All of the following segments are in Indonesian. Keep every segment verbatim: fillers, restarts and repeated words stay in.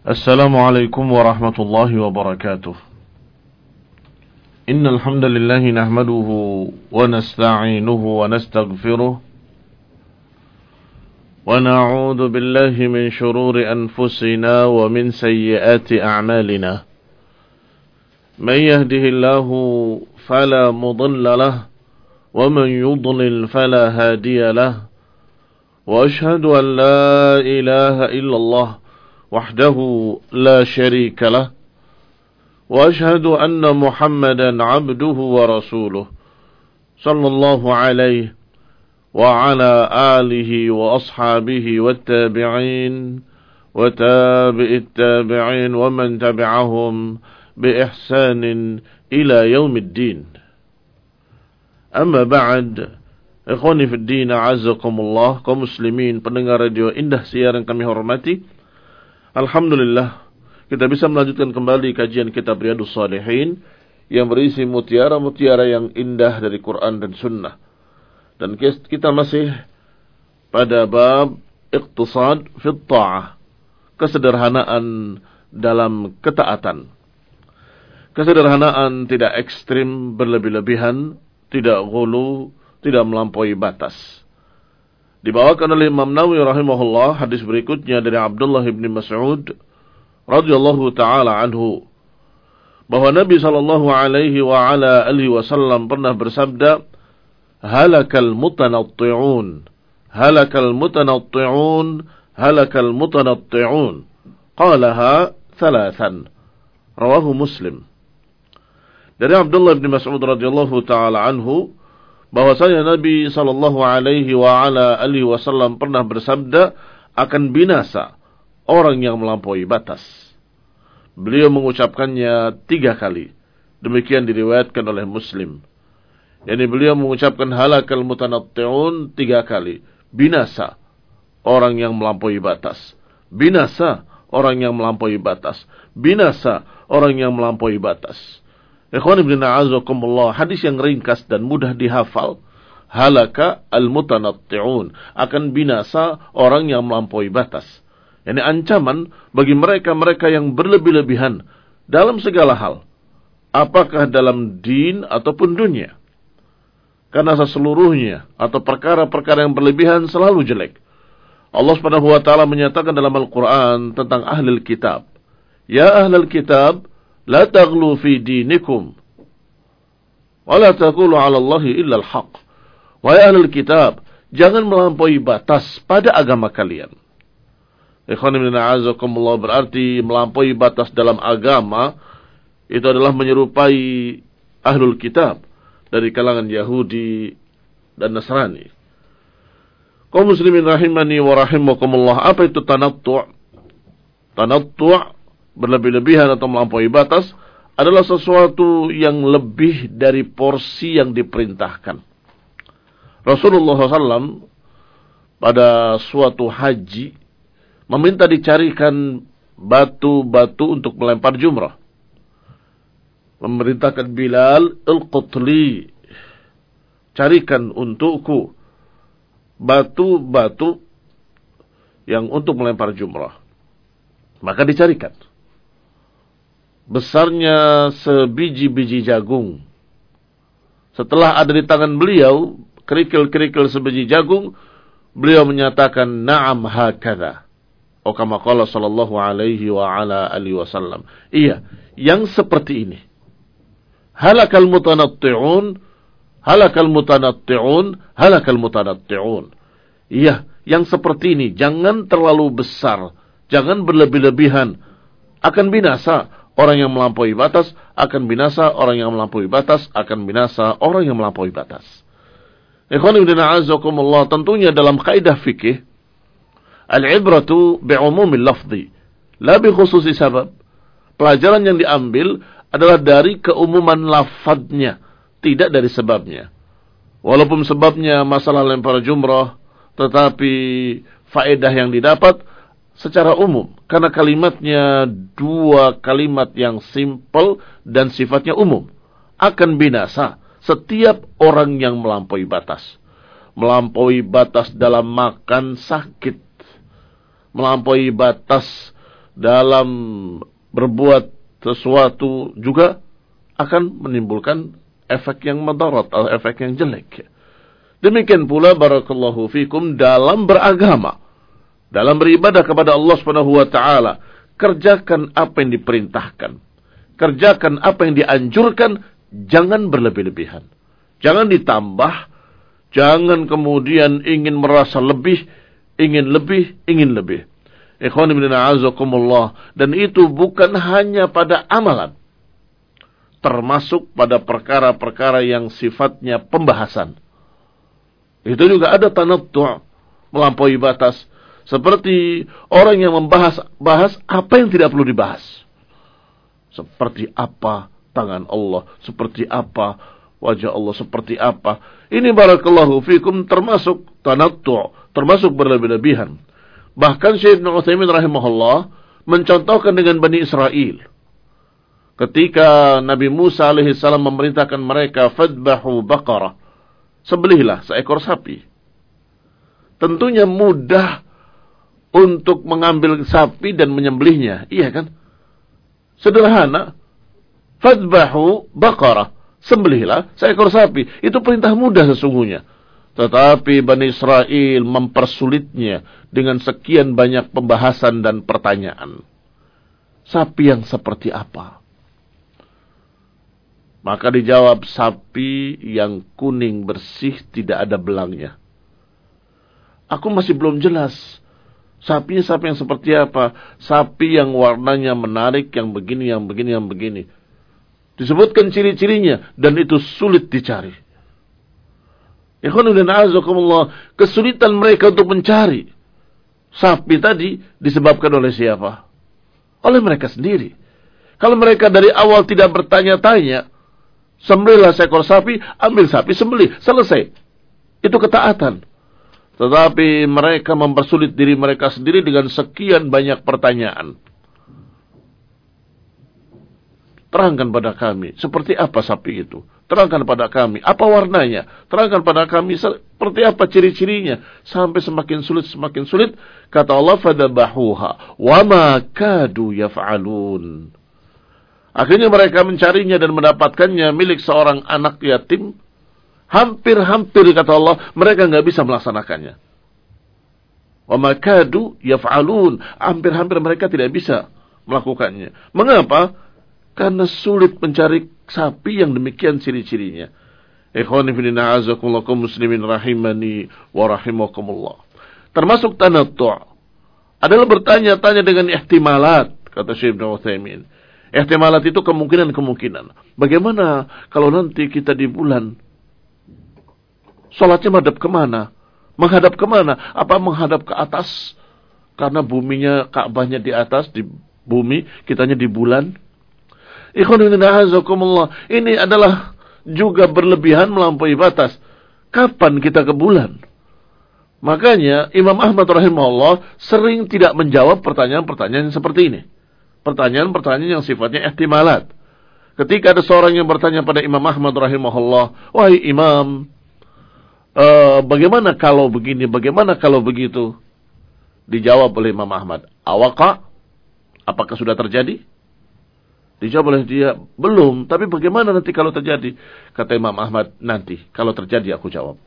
السلام عليكم ورحمة الله وبركاته. إن الحمد لله نحمده ونستعينه ونستغفره ونعوذ بالله من شرور أنفسنا ومن سيئات أعمالنا. من يهده الله فلا مضل له ومن يضلل فلا هادي له. وأشهد أن لا إله إلا الله وحده لا شريك له وأشهد أن محمدا عبده ورسوله صلى الله عليه وعلى آله وأصحابه والتابعين وتابع التابعين ومن تبعهم بإحسان إلى يوم الدين. أما بعد, ikhwani fid din, a'azzakumullah, kaum muslimin pendengar radio Indah Siar yang kami hormati, alhamdulillah kita bisa melanjutkan kembali kajian kitab Riyadhus Shalihin yang berisi mutiara-mutiara yang indah dari Quran dan Sunnah. Dan kita masih pada bab iqtisad fit ta'ah, kesederhanaan dalam ketaatan. Kesederhanaan tidak ekstrim berlebih-lebihan, tidak ghulu, tidak melampaui batas. Dibawakan oleh Imam Nawawi rahimahullah hadis berikutnya dari Abdullah bin Mas'ud radhiyallahu taala anhu, bahwa Nabi sallallahu alaihi wa ala alihi wasallam pernah bersabda, halakal mutanatti'un, halakal mutanatti'un, halakal mutanatti'un, qalaha thalathan, rawahu Muslim. Dari Abdullah bin Mas'ud radhiyallahu taala anhu, bahwasanya Nabi sallallahu alaihi wa ala alihi wasallam pernah bersabda, akan binasa orang yang melampaui batas. Beliau mengucapkannya tiga kali. Demikian diriwayatkan oleh Muslim. Yani beliau mengucapkan halakal mutanatti'un tiga kali. Binasa orang yang melampaui batas. Binasa orang yang melampaui batas. Binasa orang yang melampaui batas. Ikhwan ibn a'azakumullah, hadis yang ringkas dan mudah dihafal. Halaka al-mutanatti'un, akan binasa orang yang melampaui batas. Ini ancaman bagi mereka-mereka yang berlebih-lebihan dalam segala hal, apakah dalam din ataupun dunia. Karena seseluruhnya atau perkara-perkara yang berlebihan selalu jelek. Allah Subhanahu wa taala menyatakan dalam Al-Qur'an tentang ahlul kitab, ya ahlul kitab, la taghlu fi dinikum wa la taqulu 'ala Allahi illa al-haq. Wahai ahlul kitab, jangan melampaui batas pada agama kalian. Ikhwan ibn a'azakumullah, berarti melampaui batas dalam agama itu adalah menyerupai ahlul kitab dari kalangan Yahudi dan Nasrani. Kaum muslimin rahimani wa rahimakumullah, apa itu tanattu'? Tanattu' berlebih-lebihan atau melampaui batas adalah sesuatu yang lebih dari porsi yang diperintahkan. Rasulullah shallallahu alaihi wasallam pada suatu haji meminta dicarikan batu-batu untuk melempar jumrah. Memerintahkan Bilal, al-qutli, carikan untukku batu-batu yang untuk melempar jumrah. Maka dicarikan. Besarnya sebiji-biji jagung. Setelah ada di tangan beliau kerikil-kerikil sebiji jagung, beliau menyatakan na'am hakadha. O kama qala sallallahu alaihi wa ala alihi wasallam. Iya, yang seperti ini. Halakal mutanatti'un, halakal mutanatti'un, halakal mutanatti'un. Iya, yang seperti ini, jangan terlalu besar, jangan berlebih-lebihan, akan binasa. Orang yang melampaui batas akan binasa, orang yang melampaui batas akan binasa, orang yang melampaui batas. Ikhwan ibn a'azakumullah, tentunya dalam kaidah fikih, al-ibratu bi'umumil lafzi, la bi khususi sabab. Pelajaran yang diambil adalah dari keumuman lafadznya, tidak dari sebabnya. Walaupun sebabnya masalah lempar jumrah, tetapi faedah yang didapat secara umum, karena kalimatnya dua kalimat yang simpel dan sifatnya umum. Akan binasa setiap orang yang melampaui batas. Melampaui batas dalam makan sakit, melampaui batas dalam berbuat sesuatu juga akan menimbulkan efek yang madarat atau efek yang jelek. Demikian pula barakallahu fikum dalam beragama, dalam beribadah kepada Allah Subhanahu wa taala, kerjakan apa yang diperintahkan, kerjakan apa yang dianjurkan, jangan berlebih-lebihan. Jangan ditambah, jangan kemudian ingin merasa lebih, ingin lebih, ingin lebih. Ikhwan ibn a'azakumullah, dan itu bukan hanya pada amalan, termasuk pada perkara-perkara yang sifatnya pembahasan. Itu juga ada tanattu', melampaui batas, seperti orang yang membahas bahas apa yang tidak perlu dibahas. Seperti apa tangan Allah, seperti apa wajah Allah, seperti apa. Ini barakallahu fikum termasuk tanattu', termasuk berlebih-lebihan. Bahkan Syekh Ibnu Utsaimin rahimahullah mencontohkan dengan Bani Israel. Ketika Nabi Musa alaihissalam memerintahkan mereka, fadbahu baqarah, sembelihlah seekor sapi. Tentunya mudah untuk mengambil sapi dan menyembelihnya, iya kan? Sederhana, fadbahu baqarah, sembelihlah seekor sapi. Itu perintah mudah sesungguhnya. Tetapi Bani Israel mempersulitnya dengan sekian banyak pembahasan dan pertanyaan. Sapi yang seperti apa? Maka dijawab, sapi yang kuning bersih tidak ada belangnya. Aku masih belum jelas. Sapinya sapi yang seperti apa? Sapi yang warnanya menarik, yang begini, yang begini, yang begini. Disebutkan ciri-cirinya, dan itu sulit dicari. Ikhwan dan a'azakumullah, kesulitan mereka untuk mencari sapi tadi disebabkan oleh siapa? Oleh mereka sendiri. Kalau mereka dari awal tidak bertanya-tanya, sembelihlah seekor sapi, ambil sapi, sembelih, selesai. Itu ketaatan. Tetapi mereka mempersulit diri mereka sendiri dengan sekian banyak pertanyaan. Terangkan pada kami, seperti apa sapi itu? Terangkan pada kami, apa warnanya? Terangkan pada kami, seperti apa ciri-cirinya? Sampai semakin sulit, semakin sulit. Kata Allah, fadabahuha, wa ma kadu yaf'alun. Akhirnya mereka mencarinya dan mendapatkannya milik seorang anak yatim. Hampir-hampir, kata Allah, mereka nggak bisa melaksanakannya. Wa ma kadu yaf'alun. Hampir-hampir mereka tidak bisa melakukannya. Mengapa? Karena sulit mencari sapi yang demikian ciri-cirinya. Ikhwani fillah a'azakumullah kaum muslimin rahimani wa rahimakumullah. Termasuk tanattu' adalah bertanya-tanya dengan ihtimalat, kata Syekh Ibnu Utsaimin. Ihtimalat itu kemungkinan-kemungkinan. Bagaimana kalau nanti kita di bulan, salatnya menghadap kemana? Menghadap kemana? Apa menghadap ke atas? Karena buminya, Ka'bahnya di atas, di bumi, kitanya di bulan. Ini adalah juga berlebihan melampaui batas. Kapan kita ke bulan? Makanya Imam Ahmad rahimahullah sering tidak menjawab pertanyaan-pertanyaan seperti ini. Pertanyaan-pertanyaan yang sifatnya ihtimalat. Ketika ada seorang yang bertanya pada Imam Ahmad rahimahullah, wahai Imam, uh, bagaimana kalau begini, bagaimana kalau begitu? Dijawab oleh Imam Ahmad, awaka? Apakah sudah terjadi? Dijawab oleh dia, belum, tapi bagaimana nanti kalau terjadi? Kata Imam Ahmad, nanti, kalau terjadi aku jawab.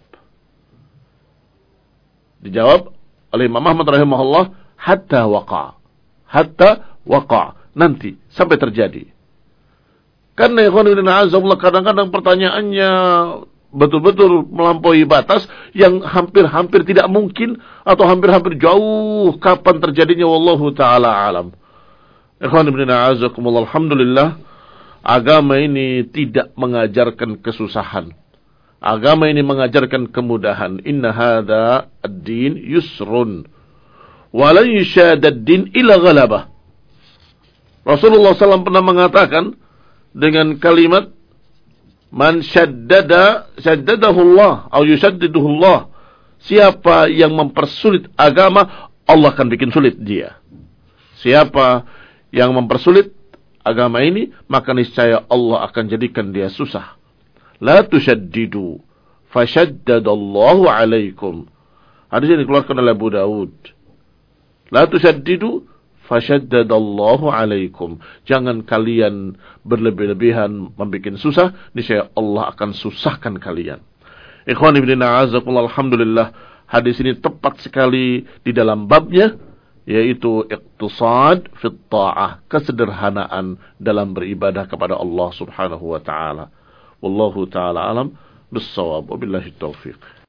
Dijawab oleh Imam Ahmad rahimahullah, hatta waqa. Hatta waqa. Nanti, sampai terjadi. Karena kadang-kadang pertanyaannya betul-betul melampaui batas yang hampir-hampir tidak mungkin atau hampir-hampir jauh kapan terjadinya, wallahu ta'ala alam. Ikhwan ibn a'azakumullah, alhamdulillah, agama ini tidak mengajarkan kesusahan. Agama ini mengajarkan kemudahan. Inna hadha ad-din yusrun. Wa lan yushadda ad-din illa ghalabah. Rasulullah sallallahu alaihi wasallam pernah mengatakan dengan kalimat, man syaddada syaddadahu Allah atau yushaddiduhu Allah. Siapa yang mempersulit agama, Allah akan bikin sulit dia. Siapa yang mempersulit agama ini, maka niscaya Allah akan jadikan dia susah. La tushaddidu fashaddadallahu alaikum. Hadis ini dikeluarkan oleh Abu Dawud. La tushaddidu fasyaddadallahu alaikum. Jangan kalian berlebih-lebihan membuat susah, niscaya Allah akan susahkan kalian. Ikhwan ibn a'azakumullah, alhamdulillah, hadis ini tepat sekali di dalam babnya, yaitu iqtisad fit ta'ah, kesederhanaan dalam beribadah kepada Allah Subhanahu wa taala. Wallahu taala alam bis-shawab, wabillahi taufiq.